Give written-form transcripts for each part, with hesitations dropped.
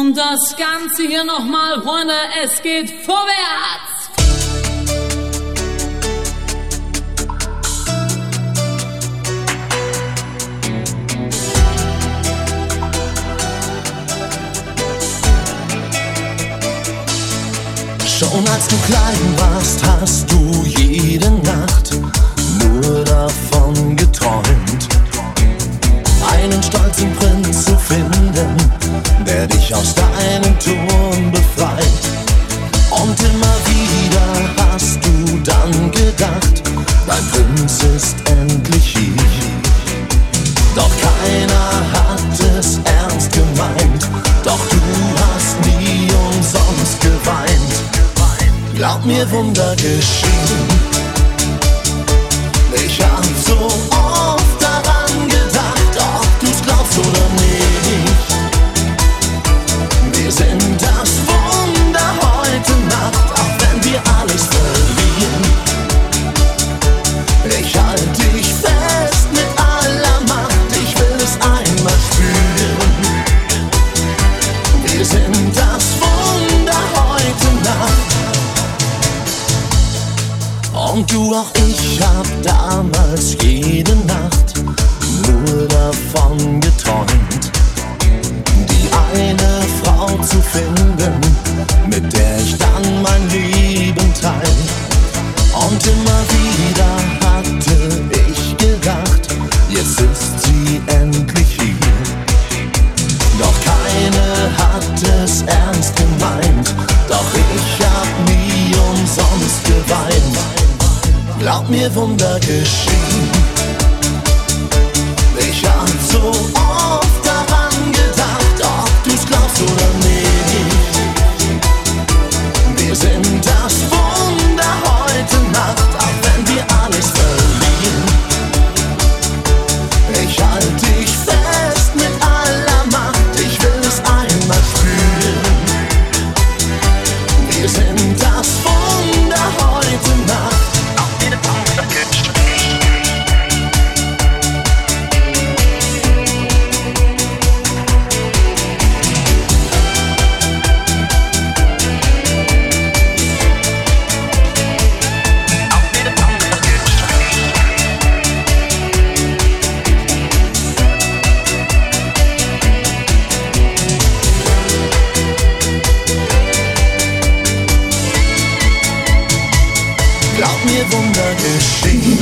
Und das Ganze hier nochmal, Freunde, es geht vorwärts! Schon als du klein warst, hast du jede Nacht nur davon geträumt, einen stolzen Prinz zu finden, der dich aus deinen Toren befreit. Und immer wieder hast du dann gedacht, dein Prinz ist endlich hier. Doch keiner hat es ernst gemeint, doch du hast nie umsonst geweint. Glaub mir, Wunder geschehen. Ich hab so oft daran gedacht, ob du's glaubst oder nicht. Wir sind das Wunder heute Nacht, auch wenn wir alles verlieren. Ich halt dich fest mit aller Macht, ich will es einmal spüren. Wir sind das Wunder heute Nacht. Und du, auch ich, hab damals jede Nacht nur davon geträumt, die eine Frau zu finden, mit der ich dann mein Leben teil. Und immer wieder hatte ich gedacht, jetzt ist sie endlich hier. Doch keine hat es ernst gemeint, doch ich hab nie umsonst geweint. Glaub mir, Wunder geschehen. Ich hab so oft daran gedacht, ob du's glaubst oder nicht. Wir sind das Wunder heute Nacht, auch wenn wir alles verlieren. Ich halt dich fest mit aller Macht, ich will es einmal spüren. Wir sind das Wunder heute Nacht. Glaub mir, Wunder geschehen.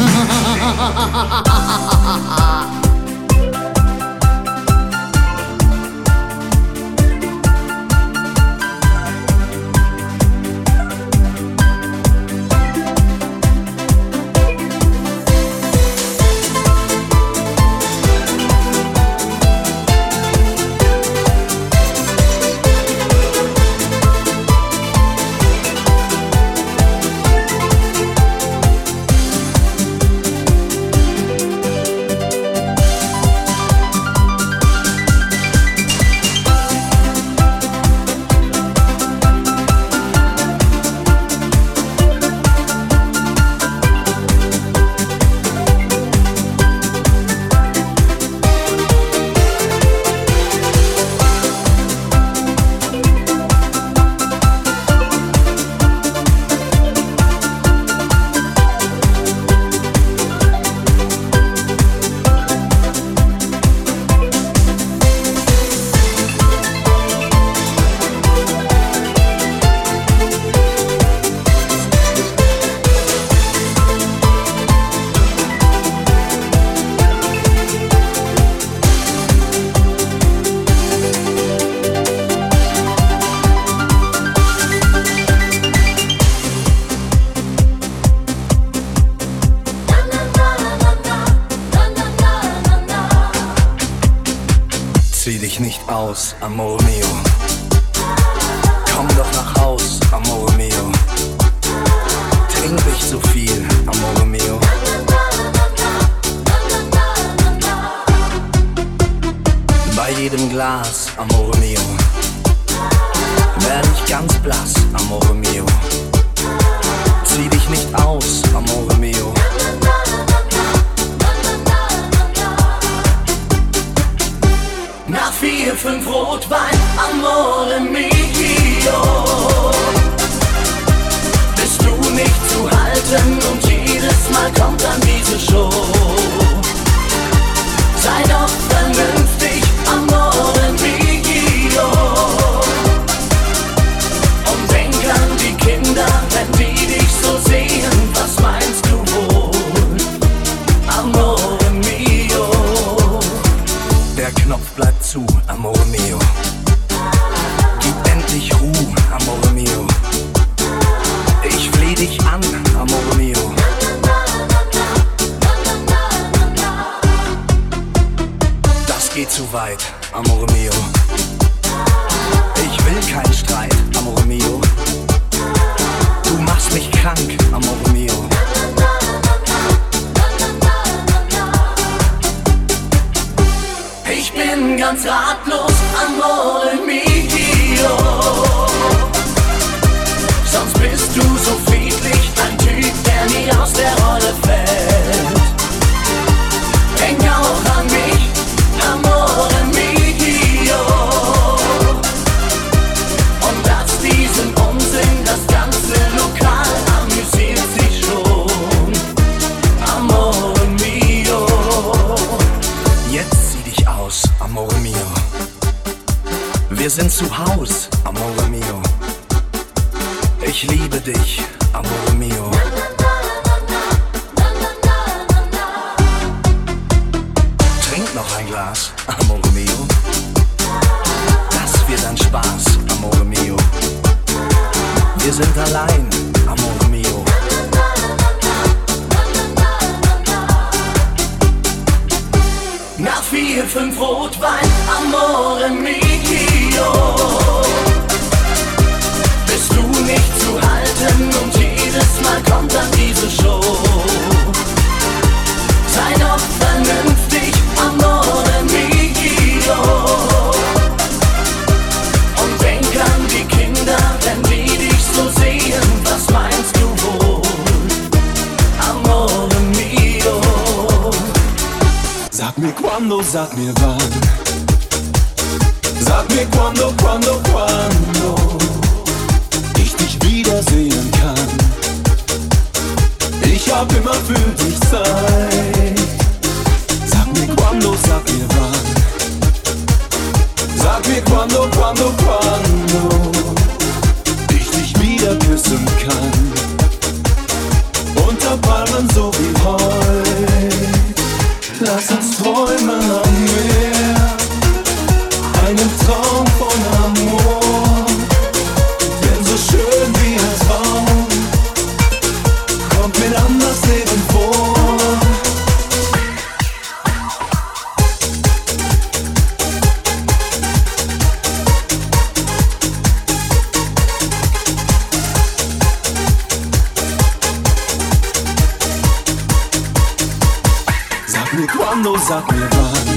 Zieh dich nicht aus, Amore mio. Komm doch nach Haus, Amore mio. Trink nicht so viel, Amore mio. Bei jedem Glas, Amore mio, werd ich ganz blass, Amore mio. Zieh dich nicht aus, Amore mio. Nach 4, 5 Rotwein, Amore ratlos, amore mio. Sonst bist du so friedlich, ein Typ, der nie aus der Rolle fällt. Denk auch an mich, amore mio. Und lass diesen Unsinn, das ganze Lokal amüsiert sich schon, amore mio. Jetzt zieh dich aus, amore mio. Wir sind zu Haus, amore mio. Ich liebe dich, amore mio. Trink noch ein Glas, amore mio. Das wird ein Spaß, amore mio. Wir sind allein, amore mio. Nach 4, 5 Rotwein, amore mio, bist du nicht zu halten und jedes Mal kommt dann diese Show. Sei doch vernünftig, amore mio, und denk an die Kinder, wenn die dich so sehen, was meinst du wohl, amore mio. Sag mir quando, sag mir wann. Sag mir quando, quando, quando ich dich wiedersehen kann. Ich hab immer für dich Zeit. Sag mir quando, sag mir wann. Sag mir quando, quando, quando ich dich wieder küssen kann. Unter Palmen so wie heute. Lass uns träumen am Meer, einen Traum von Amor. Denn so schön wie ein Traum kommt mir dann das Leben vor. Sag mir quando, sag mir wann.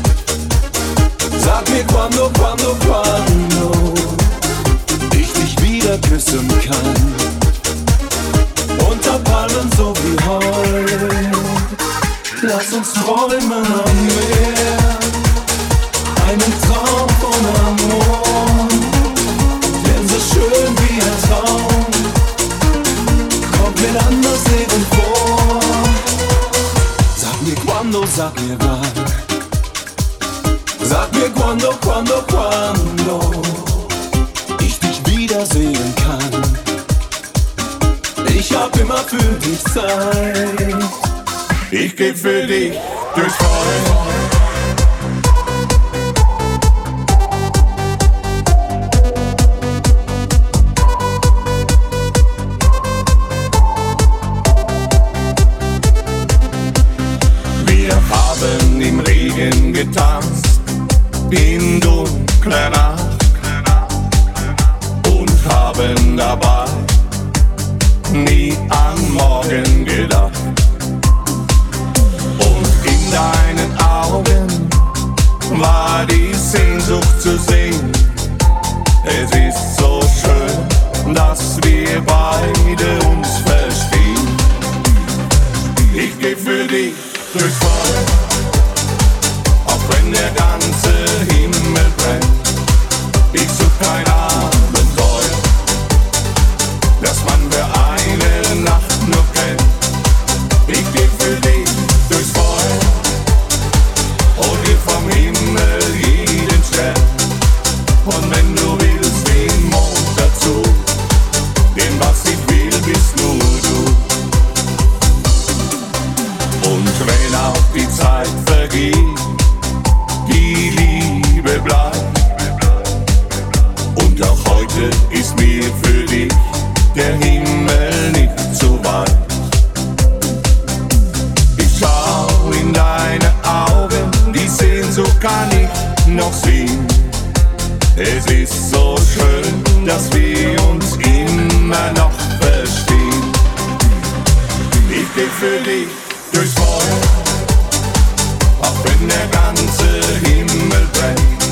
Sag mir quando, quando, quando ich dich wieder küssen kann. Unter Palmen so wie heute. Lass uns träumen am Meer, einen Traum von Amor. Denn so schön wie ein Traum kommt mir dann das Leben vor. Sag mir quando, sag mir wann. Sag mir quando, quando, quando ich dich wiedersehen kann. Ich hab immer für dich Zeit. Ich geh für dich durchs Feuer. Wir haben im Regen getanzt, in dunkler Nacht, und haben dabei nie an morgen gedacht. Und in deinen Augen war die Sehnsucht zu sehen. Es ist so schön, dass wir beide uns verstehen. Ich geh für dich durchs Feuer, auch wenn der ganze Himmel brennt. Ich such kein Abenteuer, das man für eine Nacht nur kennt. Ich geh für dich durchs Feuer, hol dir vom Himmel jeden Stern. Und wenn du willst, den Mond dazu, denn was ich will, bist nur du. Und wenn auch die Zeit vergeht, die Liebe bleibt. Und auch heute ist mir für dich der Himmel nicht zu weit. Ich schau in deine Augen, die Sehnsucht kann ich noch sehen. Es ist so schön, dass wir uns immer noch verstehen. Ich geh für dich durchs Feuer, auch wenn der ganze Himmel brennt.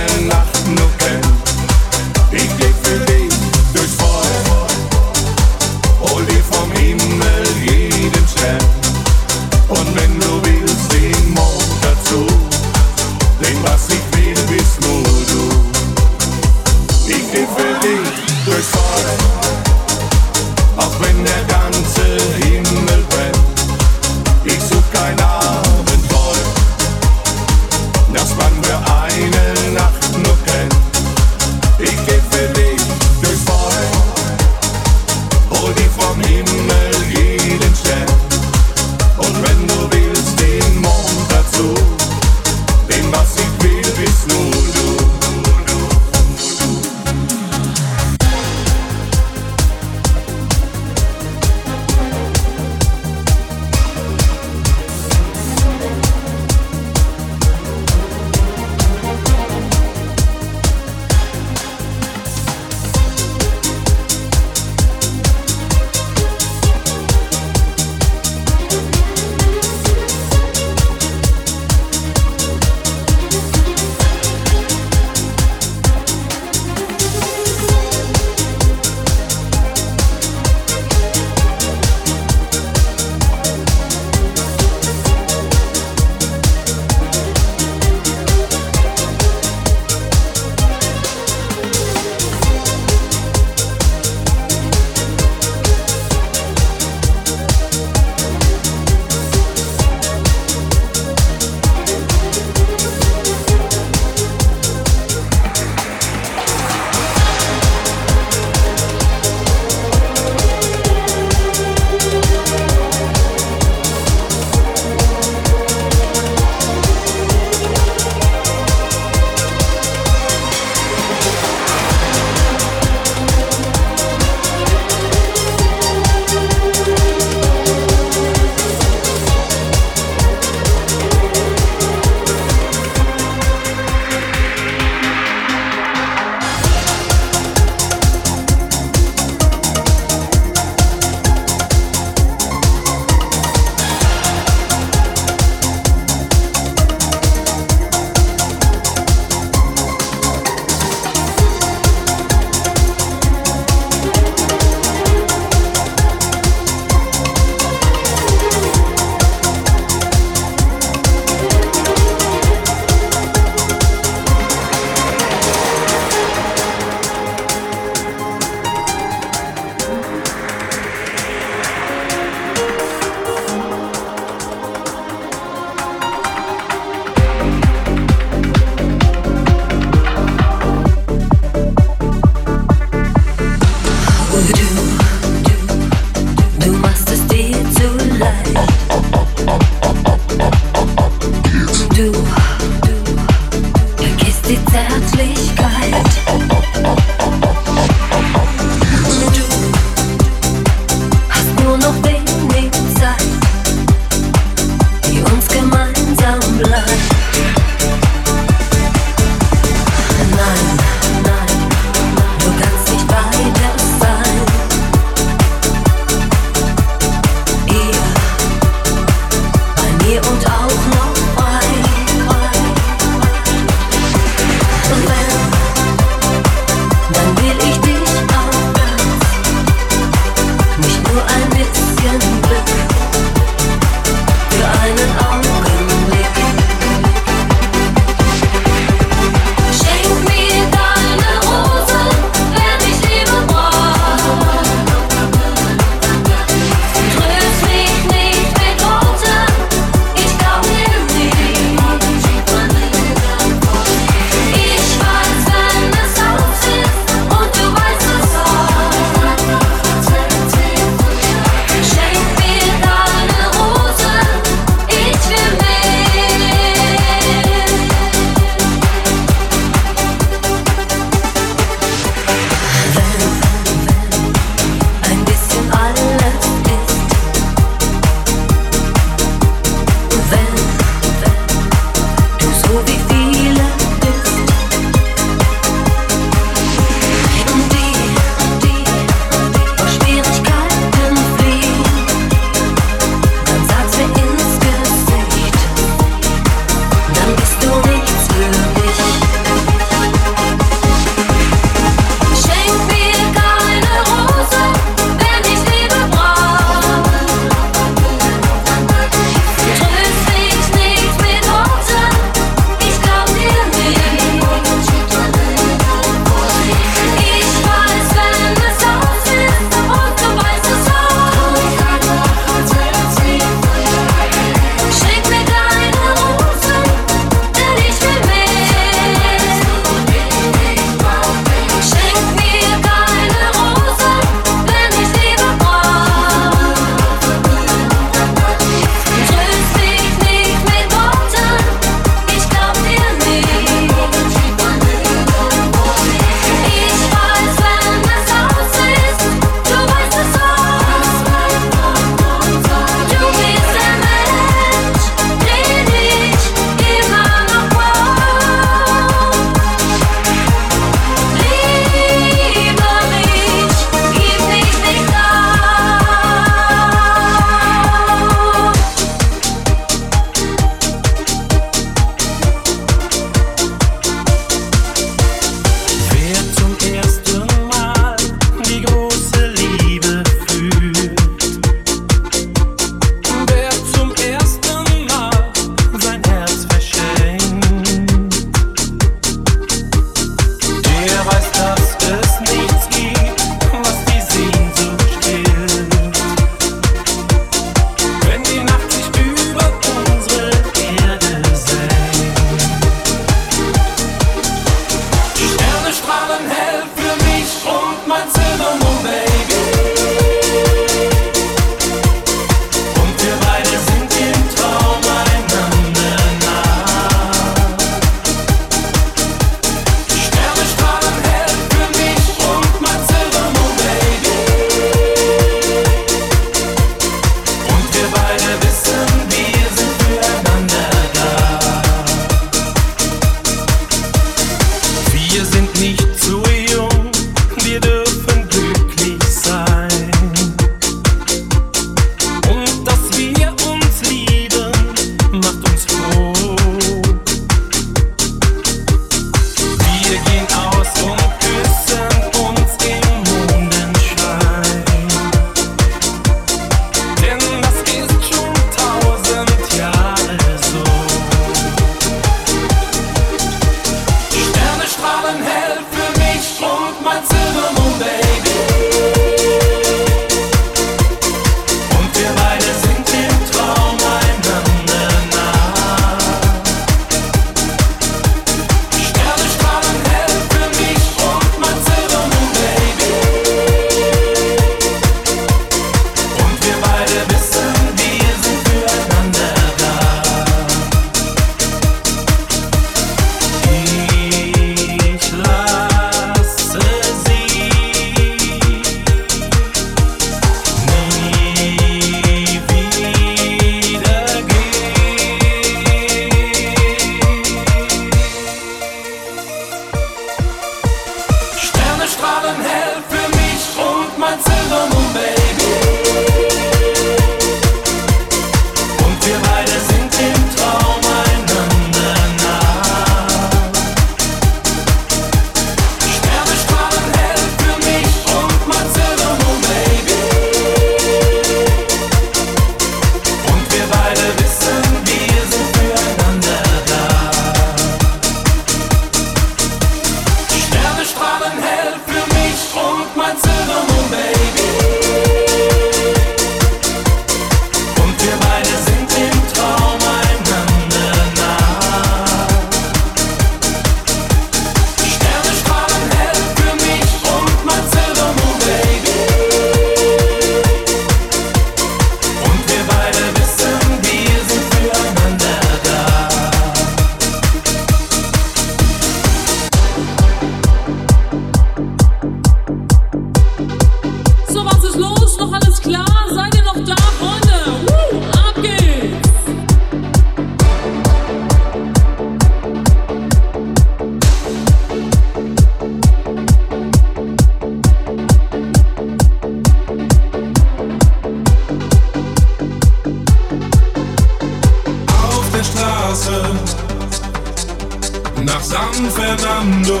nach San Fernando.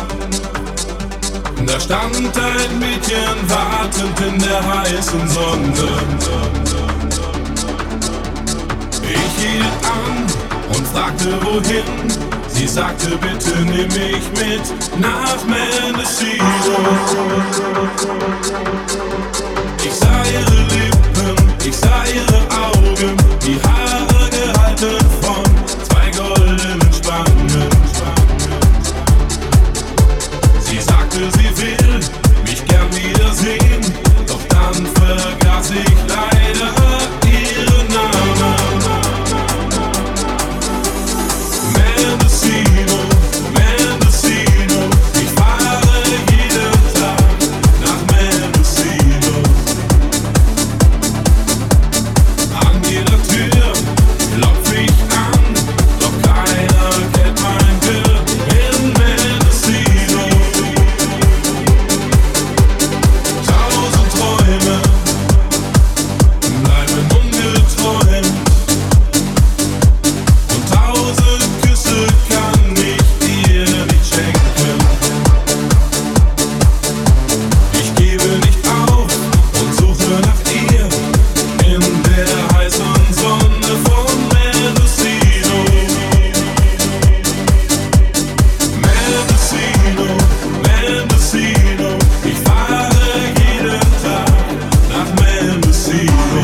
Da stand ein Mädchen wartend in der heißen Sonne. Ich hielt an und fragte wohin. Sie sagte, bitte nimm mich mit nach Mendocino. Ich sah ihre Lippen, ich sah ihre Augen, die Haare gehalten von zwei goldenen Spangen. Sie sagte, sie will mich gern wiedersehen, doch dann vergaß ich leider ihren Namen. Mendocino, Mendocino, ich fahre jeden Tag nach Mendocino. An jeder Tür klopf ich an, doch keiner kennt mein Glück in Mendocino. Tausend Träume bleiben ungeträumt und tausend Küsse kann ich dir nicht schenken. Ich gebe nicht auf und suche nach ihr in der heißen Sonne von Mendocino. Mendocino, Mendocino, ich fahre jeden Tag nach Mendocino.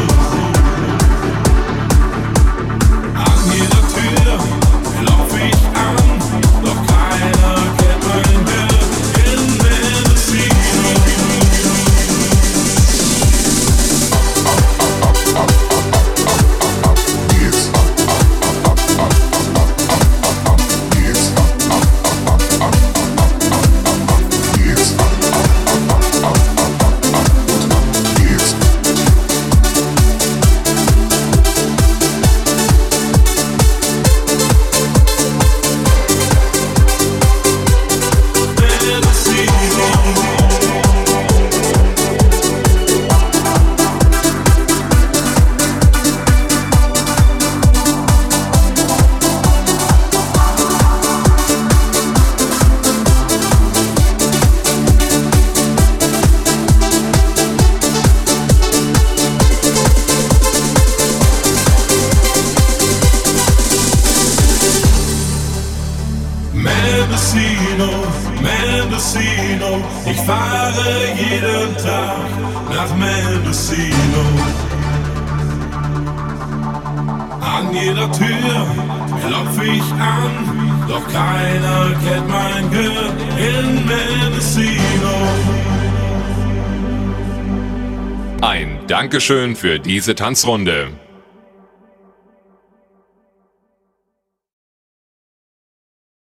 An jeder Tür klopf ich an, doch keiner kennt mein Glück in Mendocino. Mendocino, Mendocino, ich fahre jeden Tag nach Mendocino. An jeder Tür klopf ich an, doch keiner kennt mein Glück in Mendocino. Ein Dankeschön für diese Tanzrunde.